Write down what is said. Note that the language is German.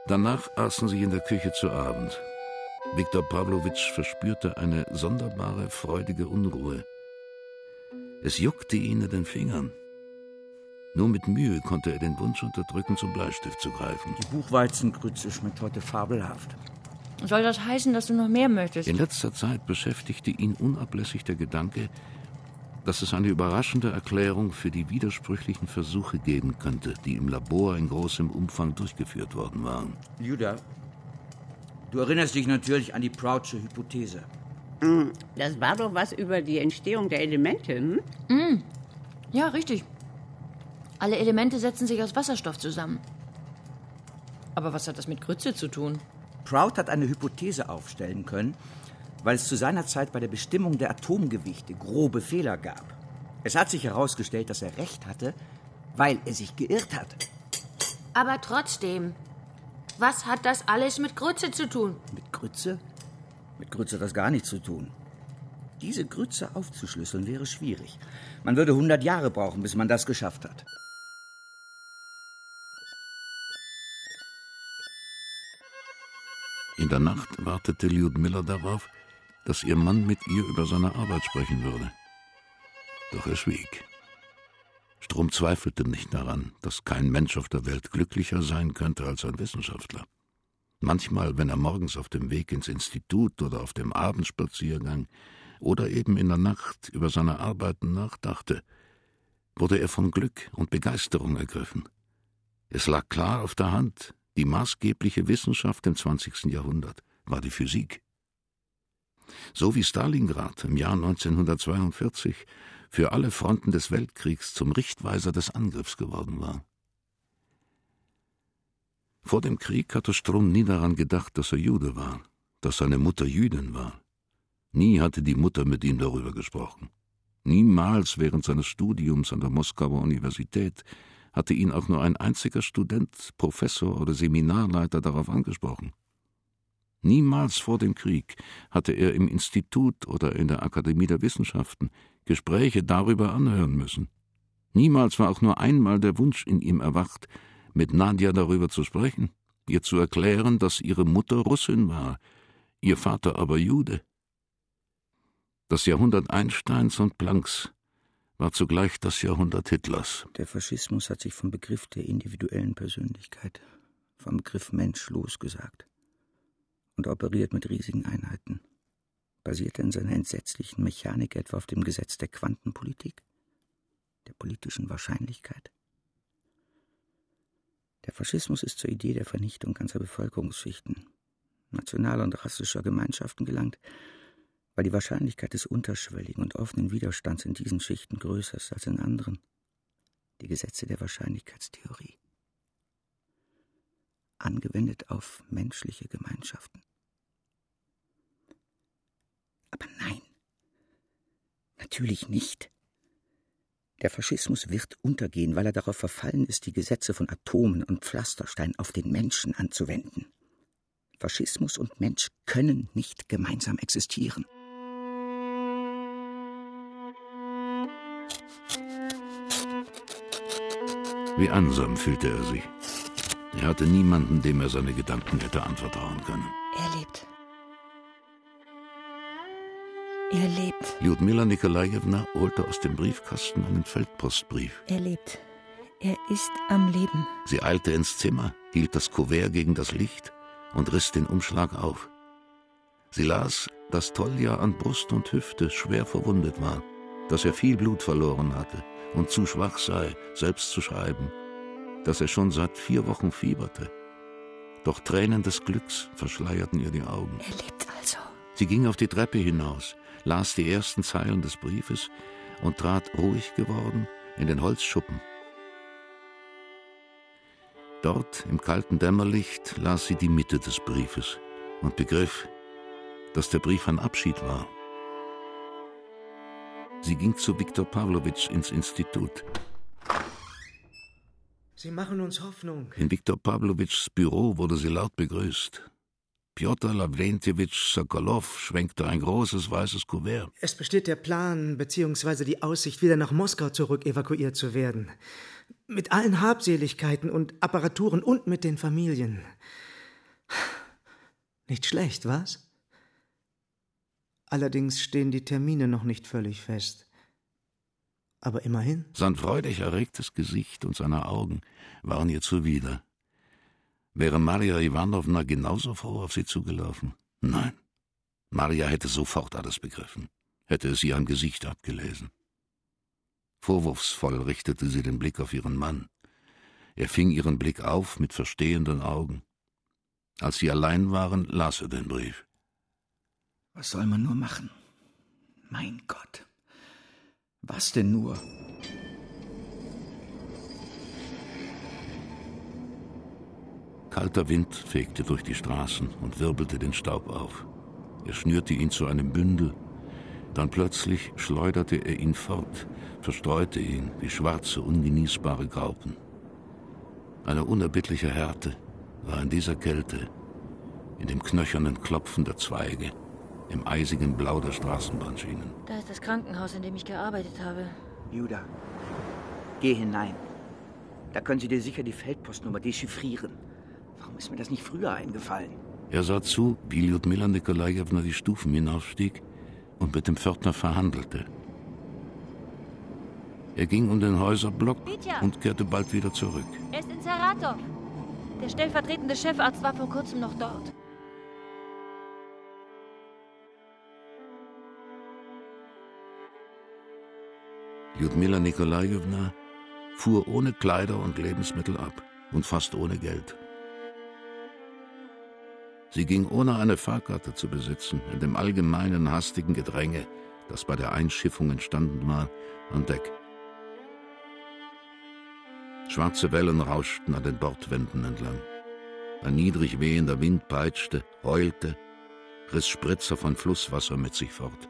Danach aßen sie in der Küche zu Abend. Viktor Pawlowitsch verspürte eine sonderbare, freudige Unruhe. Es juckte ihn in den Fingern. Nur mit Mühe konnte er den Wunsch unterdrücken, zum Bleistift zu greifen. Die Buchweizengrütze schmeckt heute fabelhaft. Soll das heißen, dass du noch mehr möchtest? In letzter Zeit beschäftigte ihn unablässig der Gedanke, dass es eine überraschende Erklärung für die widersprüchlichen Versuche geben könnte, die im Labor in großem Umfang durchgeführt worden waren. Ljuda, du erinnerst dich natürlich an die Proudsche Hypothese. Das war doch was über die Entstehung der Elemente, hm? Ja, richtig. Alle Elemente setzen sich aus Wasserstoff zusammen. Aber was hat das mit Grütze zu tun? Proud hat eine Hypothese aufstellen können, weil es zu seiner Zeit bei der Bestimmung der Atomgewichte grobe Fehler gab. Es hat sich herausgestellt, dass er recht hatte, weil er sich geirrt hat. Aber trotzdem, was hat das alles mit Grütze zu tun? Mit Grütze? Mit Grütze hat das gar nichts zu tun. Diese Grütze aufzuschlüsseln wäre schwierig. Man würde 100 Jahre brauchen, bis man das geschafft hat. In der Nacht wartete Ljudmila darauf, dass ihr Mann mit ihr über seine Arbeit sprechen würde. Doch er schwieg. Strom zweifelte nicht daran, dass kein Mensch auf der Welt glücklicher sein könnte als ein Wissenschaftler. Manchmal, wenn er morgens auf dem Weg ins Institut oder auf dem Abendspaziergang oder eben in der Nacht über seine Arbeiten nachdachte, wurde er von Glück und Begeisterung ergriffen. Es lag klar auf der Hand, die maßgebliche Wissenschaft im 20. Jahrhundert war die Physik. So wie Stalingrad im Jahr 1942 für alle Fronten des Weltkriegs zum Richtweiser des Angriffs geworden war. Vor dem Krieg hatte Strum nie daran gedacht, dass er Jude war, dass seine Mutter Jüdin war. Nie hatte die Mutter mit ihm darüber gesprochen. Niemals während seines Studiums an der Moskauer Universität hatte ihn auch nur ein einziger Student, Professor oder Seminarleiter darauf angesprochen. Niemals vor dem Krieg hatte er im Institut oder in der Akademie der Wissenschaften Gespräche darüber anhören müssen. Niemals war auch nur einmal der Wunsch in ihm erwacht, mit Nadja darüber zu sprechen, ihr zu erklären, dass ihre Mutter Russin war, ihr Vater aber Jude. Das Jahrhundert Einsteins und Plancks war zugleich das Jahrhundert Hitlers. Der Faschismus hat sich vom Begriff der individuellen Persönlichkeit, vom Begriff Mensch losgesagt und operiert mit riesigen Einheiten. Basiert er in seiner entsetzlichen Mechanik etwa auf dem Gesetz der Quantenpolitik, der politischen Wahrscheinlichkeit? Der Faschismus ist zur Idee der Vernichtung ganzer Bevölkerungsschichten, nationaler und rassischer Gemeinschaften gelangt, weil die Wahrscheinlichkeit des unterschwelligen und offenen Widerstands in diesen Schichten größer ist als in anderen. Die Gesetze der Wahrscheinlichkeitstheorie. Angewendet auf menschliche Gemeinschaften. Aber nein, natürlich nicht. Der Faschismus wird untergehen, weil er darauf verfallen ist, die Gesetze von Atomen und Pflasterstein auf den Menschen anzuwenden. Faschismus und Mensch können nicht gemeinsam existieren. Wie einsam fühlte er sich. Er hatte niemanden, dem er seine Gedanken hätte anvertrauen können. Er lebt. Er lebt. Ljudmila Nikolajewna holte aus dem Briefkasten einen Feldpostbrief. Er lebt. Er ist am Leben. Sie eilte ins Zimmer, hielt das Kuvert gegen das Licht und riss den Umschlag auf. Sie las, dass Tolja an Brust und Hüfte schwer verwundet war, dass er viel Blut verloren hatte und zu schwach sei, selbst zu schreiben, dass er schon seit 4 Wochen fieberte. Doch Tränen des Glücks verschleierten ihr die Augen. Er lebt also. Sie ging auf die Treppe hinaus, las die ersten Zeilen des Briefes und trat ruhig geworden in den Holzschuppen. Dort, im kalten Dämmerlicht, las sie die Mitte des Briefes und begriff, dass der Brief ein Abschied war. Sie ging zu Viktor Pawlowitsch ins Institut. Sie machen uns Hoffnung. In Viktor Pawlowitschs Büro wurde sie laut begrüßt. Pjotr Lawrentjewitsch Sokolow schwenkte ein großes weißes Kuvert. Es besteht der Plan bzw. die Aussicht, wieder nach Moskau zurück evakuiert zu werden. Mit allen Habseligkeiten und Apparaturen und mit den Familien. Nicht schlecht, was? Allerdings stehen die Termine noch nicht völlig fest. Aber immerhin. Sein freudig erregtes Gesicht und seine Augen waren ihr zuwider. Wäre Maria Iwanowna genauso froh auf sie zugelaufen? Nein. Maria hätte sofort alles begriffen, hätte es ihr am Gesicht abgelesen. Vorwurfsvoll richtete sie den Blick auf ihren Mann. Er fing ihren Blick auf mit verstehenden Augen. Als sie allein waren, las er den Brief. Was soll man nur machen? Mein Gott. Was denn nur? Kalter Wind fegte durch die Straßen und wirbelte den Staub auf. Er schnürte ihn zu einem Bündel. Dann plötzlich schleuderte er ihn fort, verstreute ihn wie schwarze, ungenießbare Graupen. Eine unerbittliche Härte war in dieser Kälte, in dem knöchernen Klopfen der Zweige, im eisigen Blau der Straßenbahnschienen. Da ist das Krankenhaus, in dem ich gearbeitet habe. Juda, geh hinein. Da können Sie dir sicher die Feldpostnummer dechiffrieren. Warum ist mir das nicht früher eingefallen? Er sah zu, wie Ljudmila Nikolajewna die Stufen hinaufstieg und mit dem Pförtner verhandelte. Er ging um den Häuserblock und kehrte bald wieder zurück. Er ist in Saratow. Der stellvertretende Chefarzt war vor kurzem noch dort. Ljudmila Nikolajewna fuhr ohne Kleider und Lebensmittel ab und fast ohne Geld. Sie ging, ohne eine Fahrkarte zu besitzen, in dem allgemeinen hastigen Gedränge, das bei der Einschiffung entstanden war, an Deck. Schwarze Wellen rauschten an den Bordwänden entlang. Ein niedrig wehender Wind peitschte, heulte, riss Spritzer von Flusswasser mit sich fort.